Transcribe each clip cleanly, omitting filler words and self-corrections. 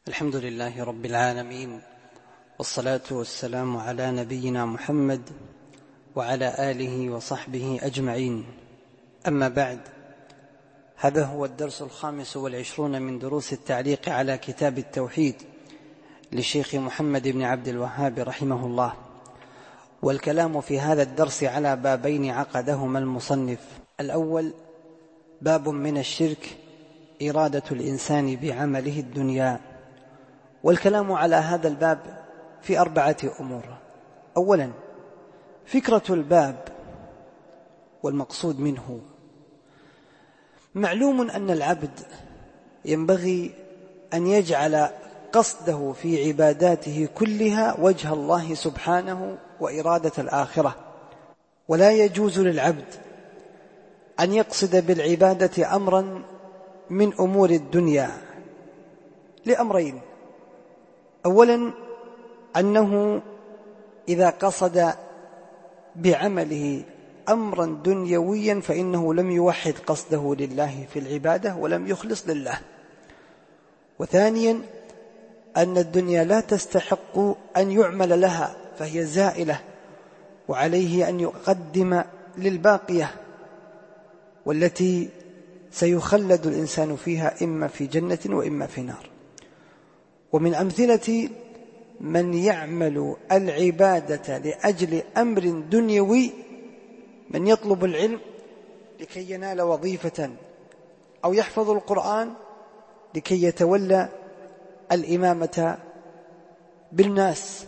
الحمد لله رب العالمين، والصلاة والسلام على نبينا محمد وعلى آله وصحبه أجمعين. أما بعد، هذا هو الدرس 25 من دروس التعليق على كتاب التوحيد للشيخ محمد بن عبد الوهاب رحمه الله، والكلام في هذا الدرس على بابين عقدهما المصنف. الأول باب من الشرك إرادة الإنسان بعمله الدنيا، والكلام على هذا الباب في 4 أمور. أولا، فكرة الباب والمقصود منه. معلوم أن العبد ينبغي أن يجعل قصده في عباداته كلها وجه الله سبحانه وإرادة الآخرة، ولا يجوز للعبد أن يقصد بالعبادة أمرا من أمور الدنيا لأمرين. أولا، أنه إذا قصد بعمله أمرا دنيويا فإنه لم يوحد قصده لله في العبادة ولم يخلص لله. وثانيا، أن الدنيا لا تستحق أن يعمل لها، فهي زائلة، وعليه أن يقدم للباقية والتي سيخلد الإنسان فيها إما في جنة وإما في نار. ومن أمثلة من يعمل العبادة لأجل أمر دنيوي من يطلب العلم لكي ينال وظيفة، أو يحفظ القرآن لكي يتولى الإمامة بالناس،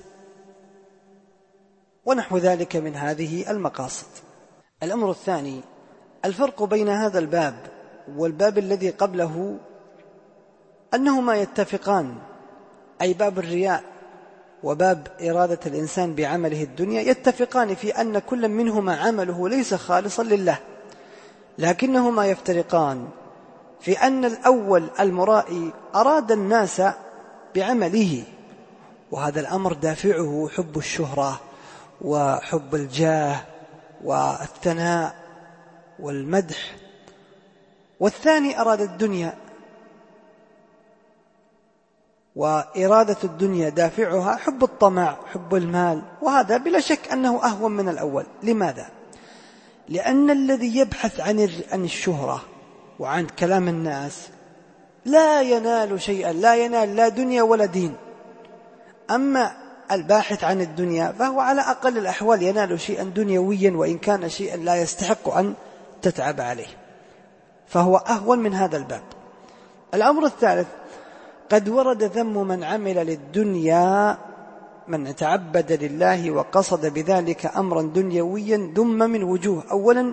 ونحو ذلك من هذه المقاصد. الأمر الثاني، الفرق بين هذا الباب والباب الذي قبله أنهما يتفقان، أي باب الرياء وباب إرادة الإنسان بعمله الدنيا يتفقان في أن كل منهما عمله ليس خالصا لله، لكنهما يفترقان في أن الأول المرائي أراد الناس بعمله، وهذا الأمر دافعه حب الشهرة وحب الجاه والثناء والمدح. والثاني أراد الدنيا، وإرادة الدنيا دافعها حب الطمع، حب المال، وهذا بلا شك أنه أهون من الأول. لماذا؟ لأن الذي يبحث عن الشهرة وعن كلام الناس لا ينال شيئا، لا ينال لا دنيا ولا دين. أما الباحث عن الدنيا فهو على أقل الأحوال ينال شيئا دنيويا، وإن كان شيئا لا يستحق أن تتعب عليه، فهو أهون من هذا الباب. الأمر الثالث، قد ورد ذم من عمل للدنيا، من تعبد لله وقصد بذلك أمرا دنيويا، ذم من وجوه. أولا،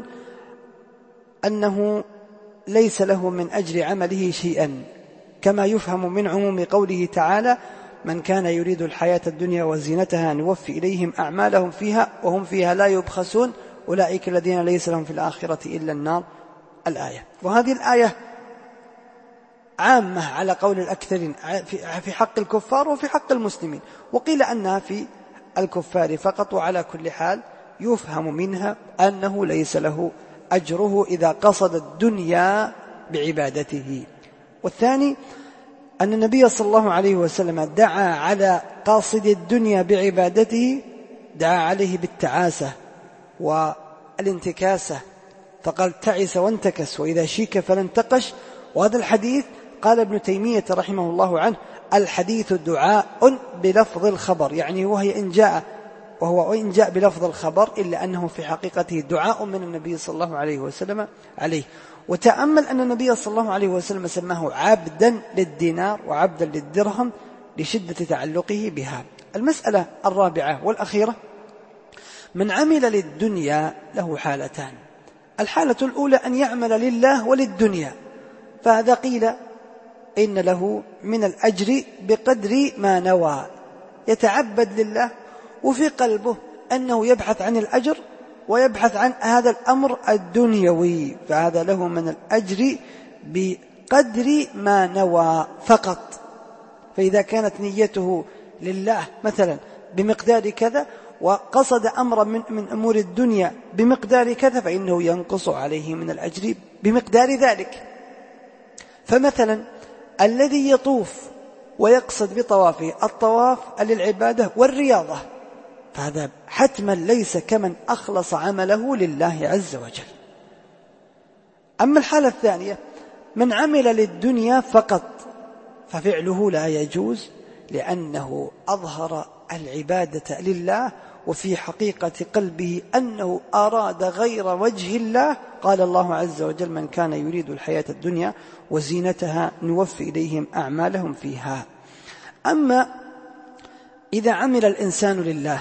أنه ليس له من أجر عمله شيئا، كما يفهم من عموم قوله تعالى: من كان يريد الحياة الدنيا وزينتها نوفي إليهم أعمالهم فيها وهم فيها لا يبخسون أولئك الذين ليس لهم في الآخرة إلا النار، الآية. وهذه الآية عامة على قول الأكثرين في حق الكفار وفي حق المسلمين، وقيل أنها في الكفار فقط. وعلى كل حال يفهم منها أنه ليس له أجره إذا قصد الدنيا بعبادته. والثاني، أن النبي صلى الله عليه وسلم دعا على قاصد الدنيا بعبادته، دعا عليه بالتعاسة والانتكاسة، فقال: تعس وانتكس وإذا شيك فلانتقش. وهذا الحديث قال ابن تيمية رحمه الله عنه: الحديث دعاء بلفظ الخبر، يعني وهو إن جاء بلفظ الخبر إلا أنه في حقيقته دعاء من النبي صلى الله عليه وسلم عليه. وتأمل أن النبي صلى الله عليه وسلم سماه عبدا للدينار وعبدا للدرهم لشدة تعلقه بها. المسألة الرابعة والأخيرة، من عمل للدنيا له حالتان. الحالة الأولى أن يعمل لله وللدنيا، فهذا قيل إن له من الأجر بقدر ما نوى، يتعبد لله وفي قلبه أنه يبحث عن الأجر ويبحث عن هذا الأمر الدنيوي، فهذا له من الأجر بقدر ما نوى فقط. فإذا كانت نيته لله مثلا بمقدار كذا، وقصد أمر من أمور الدنيا بمقدار كذا، فإنه ينقص عليه من الأجر بمقدار ذلك. فمثلا الذي يطوف ويقصد بطوافه الطواف للعبادة والرياضة، فهذا حتما ليس كمن أخلص عمله لله عز وجل. أما الحالة الثانية من عمل للدنيا فقط ففعله لا يجوز، لأنه أظهر العبادة لله وفي حقيقة قلبه أنه أراد غير وجه الله. قال الله عز وجل: من كان يريد الحياة الدنيا وزينتها نوفي إليهم أعمالهم فيها. أما إذا عمل الإنسان لله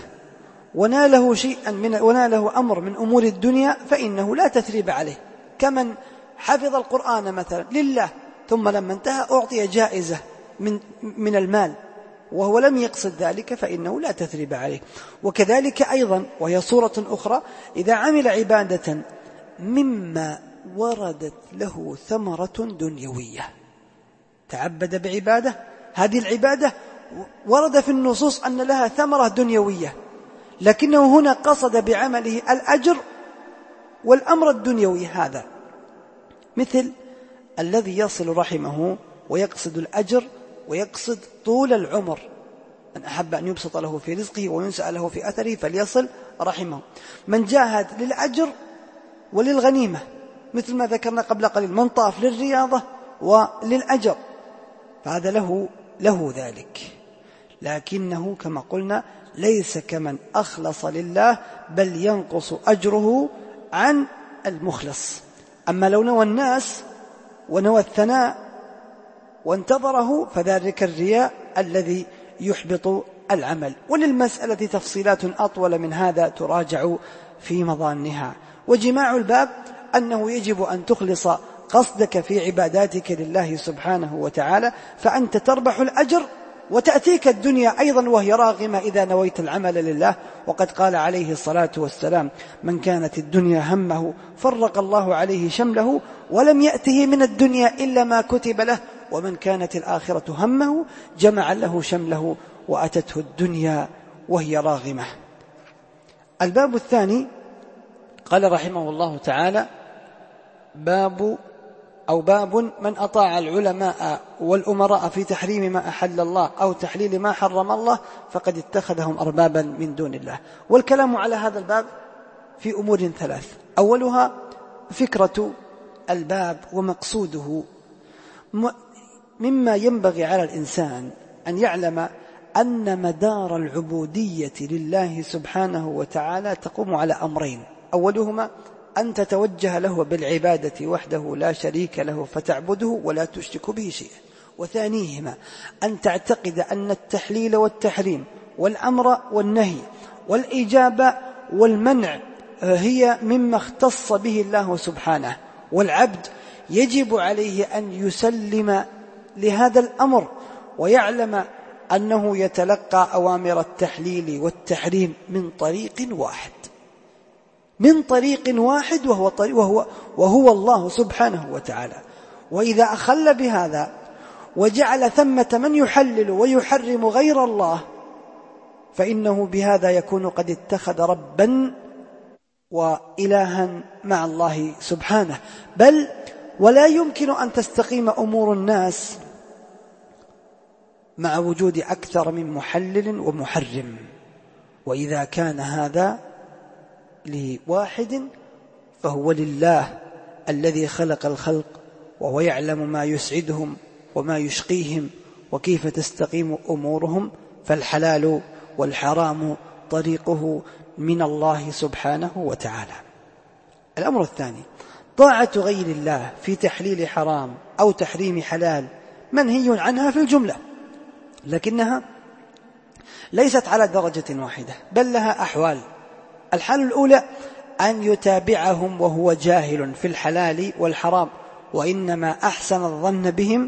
وناله أمر من أمور الدنيا فإنه لا تثريب عليه، كمن حفظ القرآن مثلا لله ثم لما انتهى أعطي جائزة من المال وهو لم يقصد ذلك فإنه لا تثريب عليه. وكذلك أيضا، وهي صورة أخرى، إذا عمل عبادة مما وردت له ثمرة دنيوية، تعبد بعبادة، هذه العبادة ورد في النصوص أن لها ثمرة دنيوية، لكنه هنا قصد بعمله الأجر والأمر الدنيوي، هذا مثل الذي يصل رحمه ويقصد الأجر ويقصد طول العمر. من أحب أن يبسط له في رزقه وينسأ له في أثره فليصل رحمه. من جاهد للأجر وللغنيمة، مثل ما ذكرنا قبل قليل، من طاف للرياضة وللأجر، فهذا له ذلك، لكنه كما قلنا ليس كمن أخلص لله، بل ينقص أجره عن المخلص. أما لو نوى الناس ونوى الثناء وانتظره فذلك الرياء الذي يحبط العمل. وللمسألة تفصيلات أطول من هذا تراجع في مظانها. وجماع الباب أنه يجب أن تخلص قصدك في عباداتك لله سبحانه وتعالى، فأنت تربح الأجر وتأتيك الدنيا أيضا وهي راغمة إذا نويت العمل لله. وقد قال عليه الصلاة والسلام: من كانت الدنيا همه فرق الله عليه شمله ولم يأته من الدنيا إلا ما كتب له، ومن كانت الآخرة همه جمع له شمله وأتته الدنيا وهي راغمة. الباب الثاني قال رحمه الله تعالى: باب من أطاع العلماء والأمراء في تحريم ما أحل الله أو تحليل ما حرم الله فقد اتخذهم أربابا من دون الله. والكلام على هذا الباب في أمور ثلاث: أولها فكرة الباب ومقصوده. مما ينبغي على الإنسان أن يعلم أن مدار العبودية لله سبحانه وتعالى تقوم على أمرين: أولهما أن تتوجه له بالعبادة وحده لا شريك له فتعبده ولا تشرك به شيئا، وثانيهما أن تعتقد أن التحليل والتحريم والأمر والنهي والإجابة والمنع هي مما اختص به الله سبحانه، والعبد يجب عليه أن يسلم لهذا الأمر ويعلم أنه يتلقى أوامر التحليل والتحريم من طريق واحد وهو الله سبحانه وتعالى. وإذا أخل بهذا وجعل ثمة من يحلل ويحرم غير الله فإنه بهذا يكون قد اتخذ ربا وإلها مع الله سبحانه. بل ولا يمكن أن تستقيم أمور الناس مع وجود أكثر من محلل ومحرم. وإذا كان هذا لواحد فهو لله الذي خلق الخلق، وهو يعلم ما يسعدهم وما يشقيهم وكيف تستقيم أمورهم، فالحلال والحرام طريقه من الله سبحانه وتعالى. الأمر الثاني: طاعة غير الله في تحليل حرام أو تحريم حلال منهي عنها في الجملة، لكنها ليست على درجة واحدة بل لها أحوال. الحال الأولى أن يتابعهم وهو جاهل في الحلال والحرام، وإنما أحسن الظن بهم،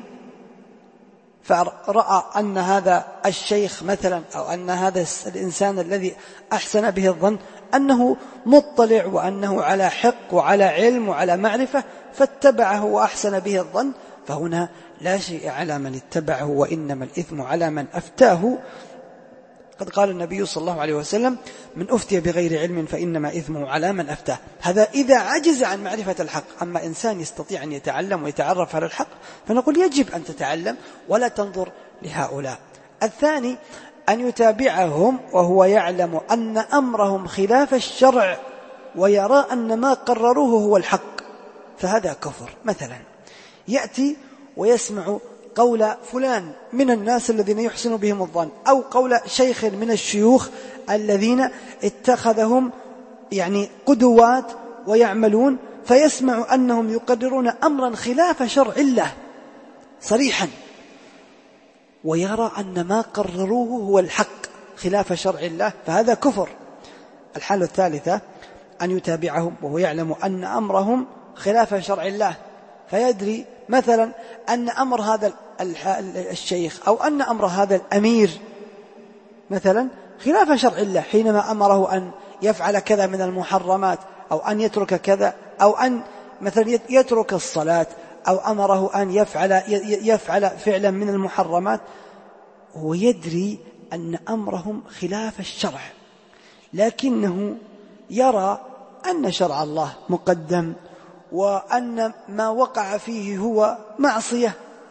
فرأى أن هذا الشيخ مثلا أو أن هذا الإنسان الذي أحسن به الظن أنه مطلع وأنه على حق وعلى علم وعلى معرفة فاتبعه وأحسن به الظن، فهنا لا شيء على من اتبعه وإنما الإثم على من أفتاه. قد قال النبي صلى الله عليه وسلم: من أفتي بغير علم فإنما إثمه على من أفتاه. هذا إذا عجز عن معرفة الحق. أما إنسان يستطيع أن يتعلم ويتعرف على الحق فنقول يجب أن تتعلم ولا تنظر لهؤلاء. الثاني أن يتابعهم وهو يعلم أن أمرهم خلاف الشرع ويرى أن ما قرروه هو الحق، فهذا كفر. مثلا يأتي ويسمع قول فلان من الناس الذين يحسن بهم الظن، أو قول شيخ من الشيوخ الذين اتخذهم قدوات ويعملون، فيسمع أنهم يقررون أمرا خلاف شرع الله صريحا، ويرى أن ما قرروه هو الحق خلاف شرع الله، فهذا كفر. الحالة الثالثة أن يتابعهم وهو يعلم أن أمرهم خلاف شرع الله، فيدري مثلا أن أمر هذا الشيخ أو أن أمر هذا الأمير مثلا خلاف شرع الله، حينما أمره أن يفعل كذا من المحرمات، أو أن يترك كذا، أو أن مثلا يترك الصلاة، أو أمره أن يفعل فعلا من المحرمات، هو يدري أن أمرهم خلاف الشرع، لكنه يرى أن شرع الله مقدم، وأن ما وقع فيه هو معصية،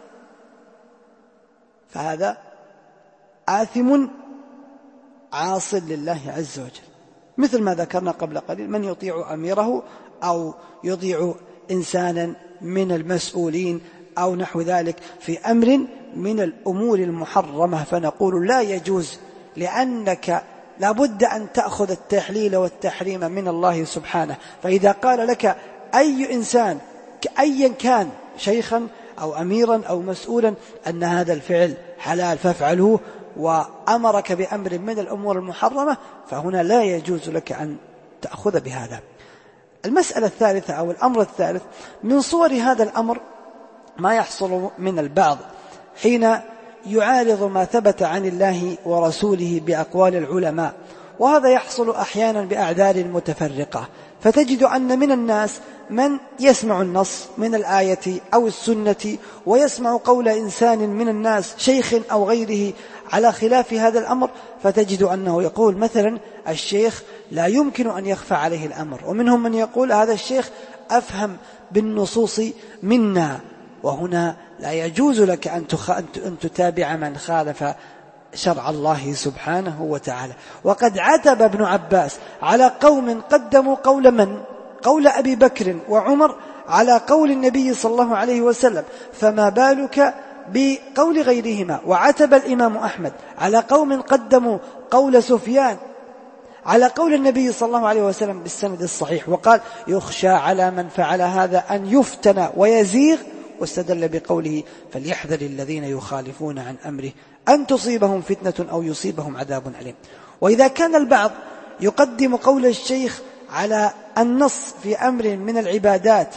فهذا آثم عاص لله عز وجل، مثل ما ذكرنا قبل قليل: من يطيع أميره أو يطيع إنسانا من المسؤولين أو نحو ذلك في أمر من الأمور المحرمة، فنقول لا يجوز، لأنك لابد أن تأخذ التحليل والتحريم من الله سبحانه. فإذا قال لك أي إنسان أيا كان، شيخا أو أميرا أو مسؤولا، أن هذا الفعل حلال فافعله، وأمرك بأمر من الأمور المحرمة، فهنا لا يجوز لك أن تأخذ بهذا. المسألة الثالثة أو الأمر الثالث من صور هذا الأمر ما يحصل من البعض حين يعارض ما ثبت عن الله ورسوله بأقوال العلماء، وهذا يحصل أحيانا بأعذار متفرقة، فتجد أن من الناس من يسمع النص من الآية أو السنة ويسمع قول إنسان من الناس، شيخ أو غيره، على خلاف هذا الأمر، فتجد أنه يقول مثلا: الشيخ لا يمكن أن يخفى عليه الأمر. ومنهم من يقول: هذا الشيخ أفهم بالنصوص منا. وهنا لا يجوز لك أن تتابع من خالف شرع الله سبحانه وتعالى. وقد عتب ابن عباس على قوم قدموا قول من؟ قول أبي بكر وعمر على قول النبي صلى الله عليه وسلم، فما بالك بقول غيرهما. وعتب الإمام أحمد على قوم قدموا قول سفيان على قول النبي صلى الله عليه وسلم بالسند الصحيح، وقال: يخشى على من فعل هذا أن يفتن ويزيغ، واستدل بقوله: فليحذر الذين يخالفون عن أمره أن تصيبهم فتنة أو يصيبهم عذاب أليم. وإذا كان البعض يقدم قول الشيخ على النص في أمر من العبادات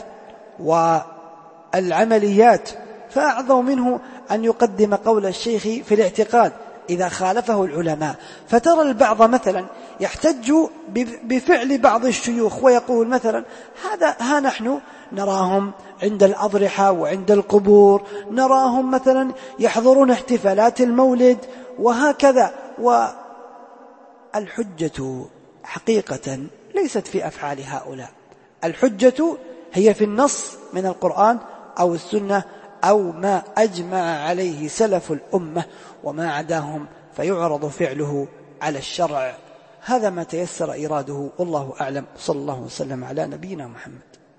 والعمليات، فأعظم منه أن يقدم قول الشيخ في الاعتقاد إذا خالفه العلماء. فترى البعض مثلا يحتج بفعل بعض الشيوخ ويقول مثلا: ها نحن نراهم عند الأضرحة وعند القبور، نراهم مثلا يحضرون احتفالات المولد وهكذا. والحجة حقيقة ليست في أفعال هؤلاء، الحجة هي في النص من القرآن أو السنة أو ما أجمع عليه سلف الأمة، وما عداهم فيعرض فعله على الشرع. هذا ما تيسر إراده، والله أعلم. صلى الله وسلم على نبينا محمد.